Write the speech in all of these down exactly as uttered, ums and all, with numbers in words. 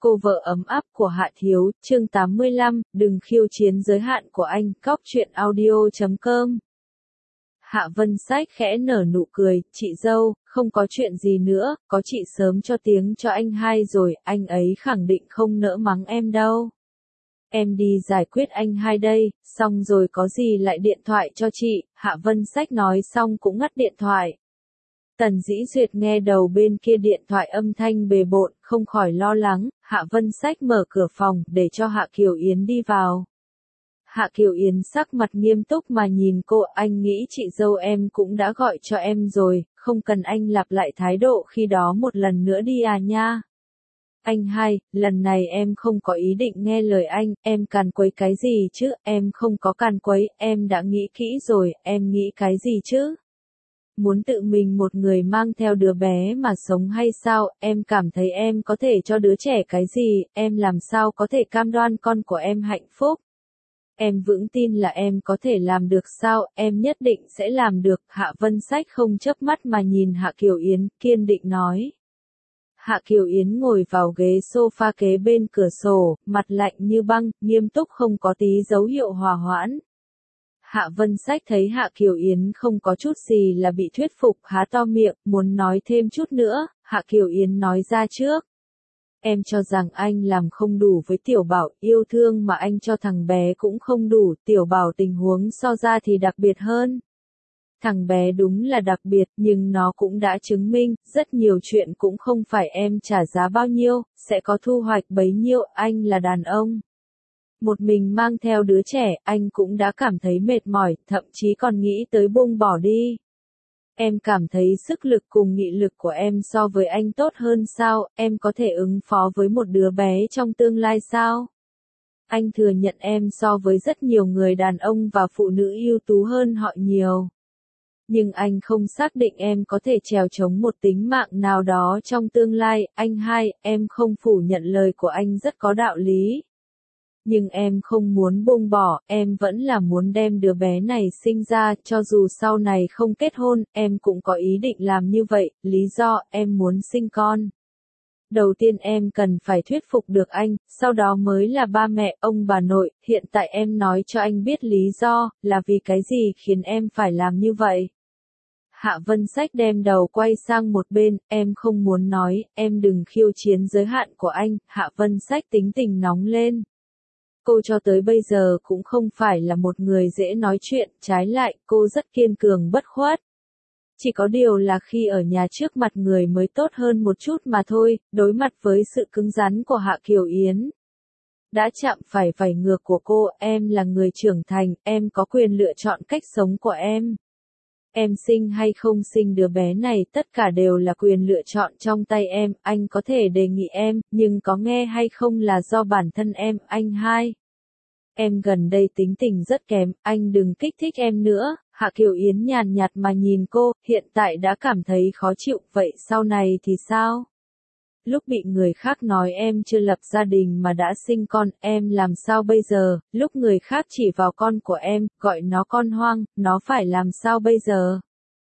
Cô vợ ấm áp của Hạ Thiếu, chương tám mươi lăm, đừng khiêu chiến giới hạn của anh, cóc truyện audio chấm com. Hạ Vân Sách khẽ nở nụ cười, chị dâu, không có chuyện gì nữa, có chị sớm cho tiếng cho anh hai rồi, anh ấy khẳng định không nỡ mắng em đâu. Em đi giải quyết anh hai đây, xong rồi có gì lại điện thoại cho chị, Hạ Vân Sách nói xong cũng ngắt điện thoại. Tần Dĩ Duyệt nghe đầu bên kia điện thoại âm thanh bề bộn, không khỏi lo lắng, Hạ Vân Sách mở cửa phòng, để cho Hạ Kiều Yến đi vào. Hạ Kiều Yến sắc mặt nghiêm túc mà nhìn cô, anh nghĩ chị dâu em cũng đã gọi cho em rồi, không cần anh lặp lại thái độ khi đó một lần nữa đi à nha. Anh hai, lần này em không có ý định nghe lời anh, em càn quấy cái gì chứ, em không có càn quấy, em đã nghĩ kỹ rồi, em nghĩ cái gì chứ? Muốn tự mình một người mang theo đứa bé mà sống hay sao, em cảm thấy em có thể cho đứa trẻ cái gì, em làm sao có thể cam đoan con của em hạnh phúc. Em vững tin là em có thể làm được sao, em nhất định sẽ làm được, Hạ Vân Sách không chớp mắt mà nhìn Hạ Kiều Yến, kiên định nói. Hạ Kiều Yến ngồi vào ghế sofa kế bên cửa sổ, mặt lạnh như băng, nghiêm túc không có tí dấu hiệu hòa hoãn. Hạ Vân Sách thấy Hạ Kiều Yến không có chút gì là bị thuyết phục, há to miệng, muốn nói thêm chút nữa, Hạ Kiều Yến nói ra trước. Em cho rằng anh làm không đủ với Tiểu Bảo, yêu thương mà anh cho thằng bé cũng không đủ, Tiểu Bảo tình huống so ra thì đặc biệt hơn. Thằng bé đúng là đặc biệt, nhưng nó cũng đã chứng minh, rất nhiều chuyện cũng không phải em trả giá bao nhiêu, sẽ có thu hoạch bấy nhiêu, anh là đàn ông. Một mình mang theo đứa trẻ, anh cũng đã cảm thấy mệt mỏi, thậm chí còn nghĩ tới buông bỏ đi. Em cảm thấy sức lực cùng nghị lực của em so với anh tốt hơn sao, em có thể ứng phó với một đứa bé trong tương lai sao? Anh thừa nhận em so với rất nhiều người đàn ông và phụ nữ ưu tú hơn họ nhiều. Nhưng anh không xác định em có thể trèo chống một tính mạng nào đó trong tương lai, anh hai, em không phủ nhận lời của anh rất có đạo lý. Nhưng em không muốn buông bỏ, em vẫn là muốn đem đứa bé này sinh ra, cho dù sau này không kết hôn, em cũng có ý định làm như vậy, lý do, em muốn sinh con. Đầu tiên em cần phải thuyết phục được anh, sau đó mới là ba mẹ, ông bà nội, hiện tại em nói cho anh biết lý do, là vì cái gì khiến em phải làm như vậy. Hạ Vân Sách đem đầu quay sang một bên, em không muốn nói, em đừng khiêu chiến giới hạn của anh, Hạ Vân Sách tính tình nóng lên. Cô cho tới bây giờ cũng không phải là một người dễ nói chuyện, trái lại, cô rất kiên cường bất khuất. Chỉ có điều là khi ở nhà trước mặt người mới tốt hơn một chút mà thôi, đối mặt với sự cứng rắn của Hạ Kiều Yến. Đã chạm phải vảy ngược của cô, em là người trưởng thành, em có quyền lựa chọn cách sống của em. Em sinh hay không sinh đứa bé này tất cả đều là quyền lựa chọn trong tay em, anh có thể đề nghị em, nhưng có nghe hay không là do bản thân em, anh hai. Em gần đây tính tình rất kém, anh đừng kích thích em nữa, Hạ Kiều Yến nhàn nhạt mà nhìn cô, hiện tại đã cảm thấy khó chịu, vậy sau này thì sao? Lúc bị người khác nói em chưa lập gia đình mà đã sinh con, em làm sao bây giờ, lúc người khác chỉ vào con của em, gọi nó con hoang, nó phải làm sao bây giờ?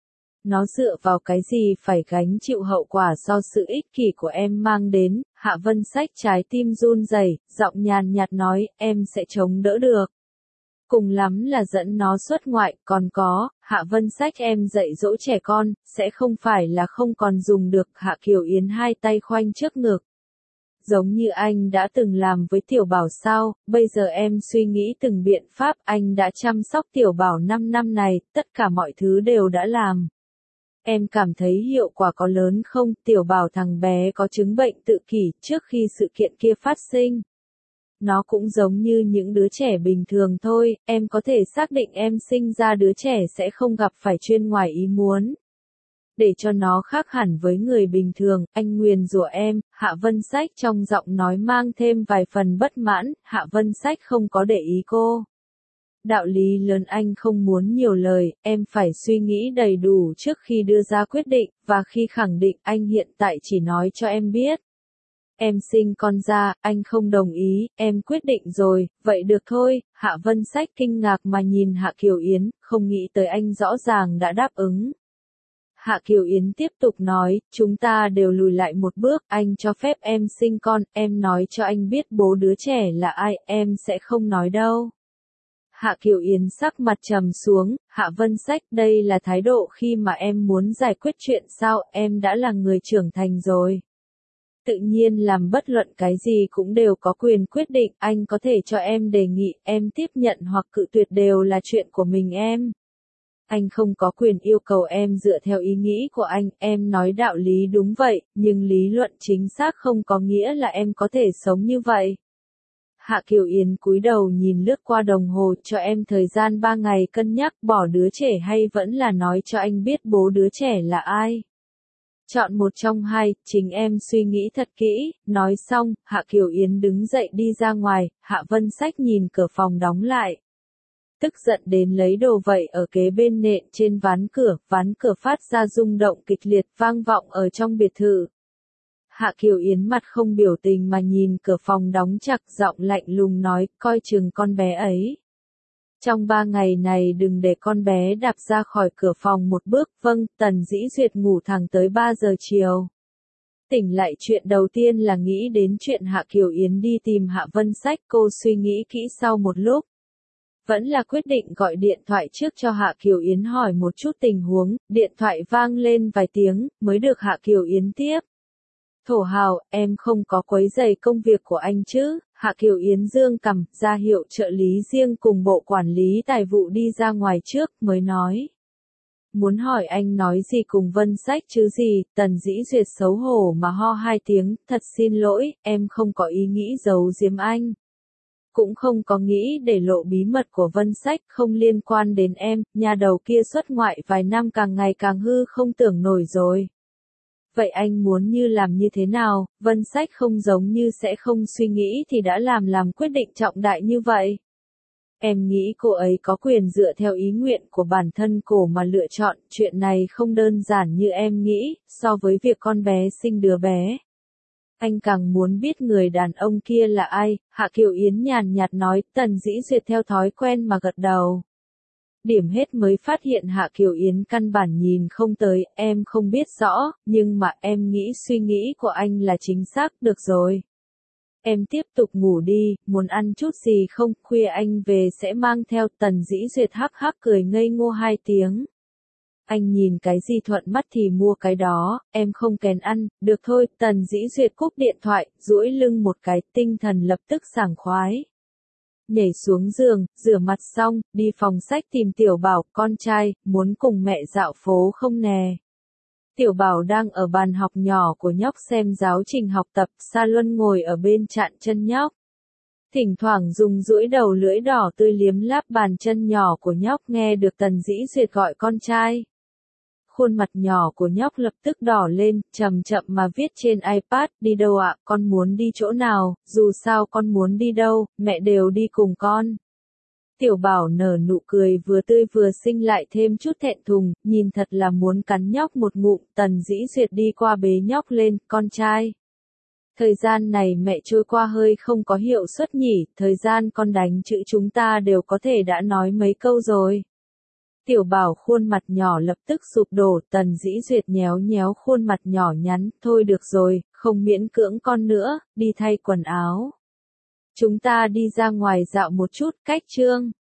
Nó dựa vào cái gì phải gánh chịu hậu quả do sự ích kỷ của em mang đến, Hạ Vân Sách trái tim run rẩy, giọng nhàn nhạt nói, em sẽ chống đỡ được. Cùng lắm là dẫn nó xuất ngoại, còn có, Hạ Vân Sách em dạy dỗ trẻ con, sẽ không phải là không còn dùng được, Hạ Kiều Yến hai tay khoanh trước ngực. Giống như anh đã từng làm với Tiểu Bảo sao, bây giờ em suy nghĩ từng biện pháp, anh đã chăm sóc Tiểu Bảo năm năm này, tất cả mọi thứ đều đã làm. Em cảm thấy hiệu quả có lớn không, Tiểu Bảo thằng bé có chứng bệnh tự kỷ trước khi sự kiện kia phát sinh. Nó cũng giống như những đứa trẻ bình thường thôi, em có thể xác định em sinh ra đứa trẻ sẽ không gặp phải chuyện ngoài ý muốn. Để cho nó khác hẳn với người bình thường, anh nguyền rủa em, Hạ Vân Sách trong giọng nói mang thêm vài phần bất mãn, Hạ Vân Sách không có để ý cô. Đạo lý lớn anh không muốn nhiều lời, em phải suy nghĩ đầy đủ trước khi đưa ra quyết định, và khi khẳng định anh hiện tại chỉ nói cho em biết. Em sinh con ra, anh không đồng ý, em quyết định rồi, vậy được thôi, Hạ Vân Sách kinh ngạc mà nhìn Hạ Kiều Yến, không nghĩ tới anh rõ ràng đã đáp ứng. Hạ Kiều Yến tiếp tục nói, chúng ta đều lùi lại một bước, anh cho phép em sinh con, em nói cho anh biết bố đứa trẻ là ai, em sẽ không nói đâu. Hạ Kiều Yến sắc mặt trầm xuống, Hạ Vân Sách, đây là thái độ khi mà em muốn giải quyết chuyện sao, em đã là người trưởng thành rồi. Tự nhiên làm bất luận cái gì cũng đều có quyền quyết định, anh có thể cho em đề nghị, em tiếp nhận hoặc cự tuyệt đều là chuyện của mình em. Anh không có quyền yêu cầu em dựa theo ý nghĩ của anh, em nói đạo lý đúng vậy, nhưng lý luận chính xác không có nghĩa là em có thể sống như vậy. Hạ Kiều Yến cúi đầu nhìn lướt qua đồng hồ, cho em thời gian ba ngày cân nhắc bỏ đứa trẻ hay vẫn là nói cho anh biết bố đứa trẻ là ai. Chọn một trong hai, chính em suy nghĩ thật kỹ, nói xong, Hạ Kiều Yến đứng dậy đi ra ngoài, Hạ Vân Sách nhìn cửa phòng đóng lại. Tức giận đến lấy đồ vậy ở kế bên nện trên ván cửa, ván cửa phát ra rung động kịch liệt vang vọng ở trong biệt thự. Hạ Kiều Yến mặt không biểu tình mà nhìn cửa phòng đóng chặt, giọng lạnh lùng nói, coi chừng con bé ấy. Trong ba ngày này đừng để con bé đạp ra khỏi cửa phòng một bước, vâng, Tần Dĩ Duyệt ngủ thẳng tới ba giờ chiều. Tỉnh lại chuyện đầu tiên là nghĩ đến chuyện Hạ Kiều Yến đi tìm Hạ Vân Sách, cô suy nghĩ kỹ sau một lúc. Vẫn là quyết định gọi điện thoại trước cho Hạ Kiều Yến hỏi một chút tình huống, điện thoại vang lên vài tiếng, mới được Hạ Kiều Yến tiếp. Thổ Hào, em không có quấy rầy công việc của anh chứ, Hạ Kiều Yến dương cằm, ra hiệu trợ lý riêng cùng bộ quản lý tài vụ đi ra ngoài trước, mới nói. Muốn hỏi anh nói gì cùng Vân Sách chứ gì, Tần Dĩ Duyệt xấu hổ mà ho hai tiếng, thật xin lỗi, em không có ý nghĩ giấu giếm anh. Cũng không có nghĩ để lộ bí mật của Vân Sách, không liên quan đến em, nhà đầu kia xuất ngoại vài năm càng ngày càng hư không tưởng nổi rồi. Vậy anh muốn như làm như thế nào, Vân Sách không giống như sẽ không suy nghĩ thì đã làm làm quyết định trọng đại như vậy. Em nghĩ cô ấy có quyền dựa theo ý nguyện của bản thân cô mà lựa chọn, chuyện này không đơn giản như em nghĩ, so với việc con bé sinh đứa bé. Anh càng muốn biết người đàn ông kia là ai, Hạ Kiều Yến nhàn nhạt nói, Tần Dĩ Duyệt theo thói quen mà gật đầu. Điểm hết mới phát hiện Hạ Kiều Yến căn bản nhìn không tới, em không biết rõ, nhưng mà em nghĩ suy nghĩ của anh là chính xác, được rồi. Em tiếp tục ngủ đi, muốn ăn chút gì không, khuya anh về sẽ mang theo. Tần Dĩ Duyệt hắc hắc cười ngây ngô hai tiếng. Anh nhìn cái gì thuận mắt thì mua cái đó, em không kén ăn, được thôi. Tần Dĩ Duyệt cúp điện thoại, duỗi lưng một cái, tinh thần lập tức sảng khoái. Nhảy xuống giường, rửa mặt xong, đi phòng sách tìm Tiểu Bảo, con trai, muốn cùng mẹ dạo phố không nè. Tiểu Bảo đang ở bàn học nhỏ của nhóc xem giáo trình học tập, Sa Luân ngồi ở bên chặn chân nhóc. Thỉnh thoảng dùng duỗi đầu lưỡi đỏ tươi liếm láp bàn chân nhỏ của nhóc, nghe được Tần Dĩ Duyệt gọi con trai. Khuôn mặt nhỏ của nhóc lập tức đỏ lên, chậm chậm mà viết trên iPad, đi đâu ạ, con muốn đi chỗ nào, dù sao con muốn đi đâu, mẹ đều đi cùng con. Tiểu Bảo nở nụ cười vừa tươi vừa xinh lại thêm chút thẹn thùng, nhìn thật là muốn cắn nhóc một ngụm. Tần Dĩ Duyệt đi qua bế nhóc lên, con trai. Thời gian này mẹ trôi qua hơi không có hiệu suất nhỉ, thời gian con đánh chữ chúng ta đều có thể đã nói mấy câu rồi. Tiểu Bảo khuôn mặt nhỏ lập tức sụp đổ, Tần Dĩ Duyệt nhéo nhéo khuôn mặt nhỏ nhắn, thôi được rồi, không miễn cưỡng con nữa, đi thay quần áo. Chúng ta đi ra ngoài dạo một chút, cách chương.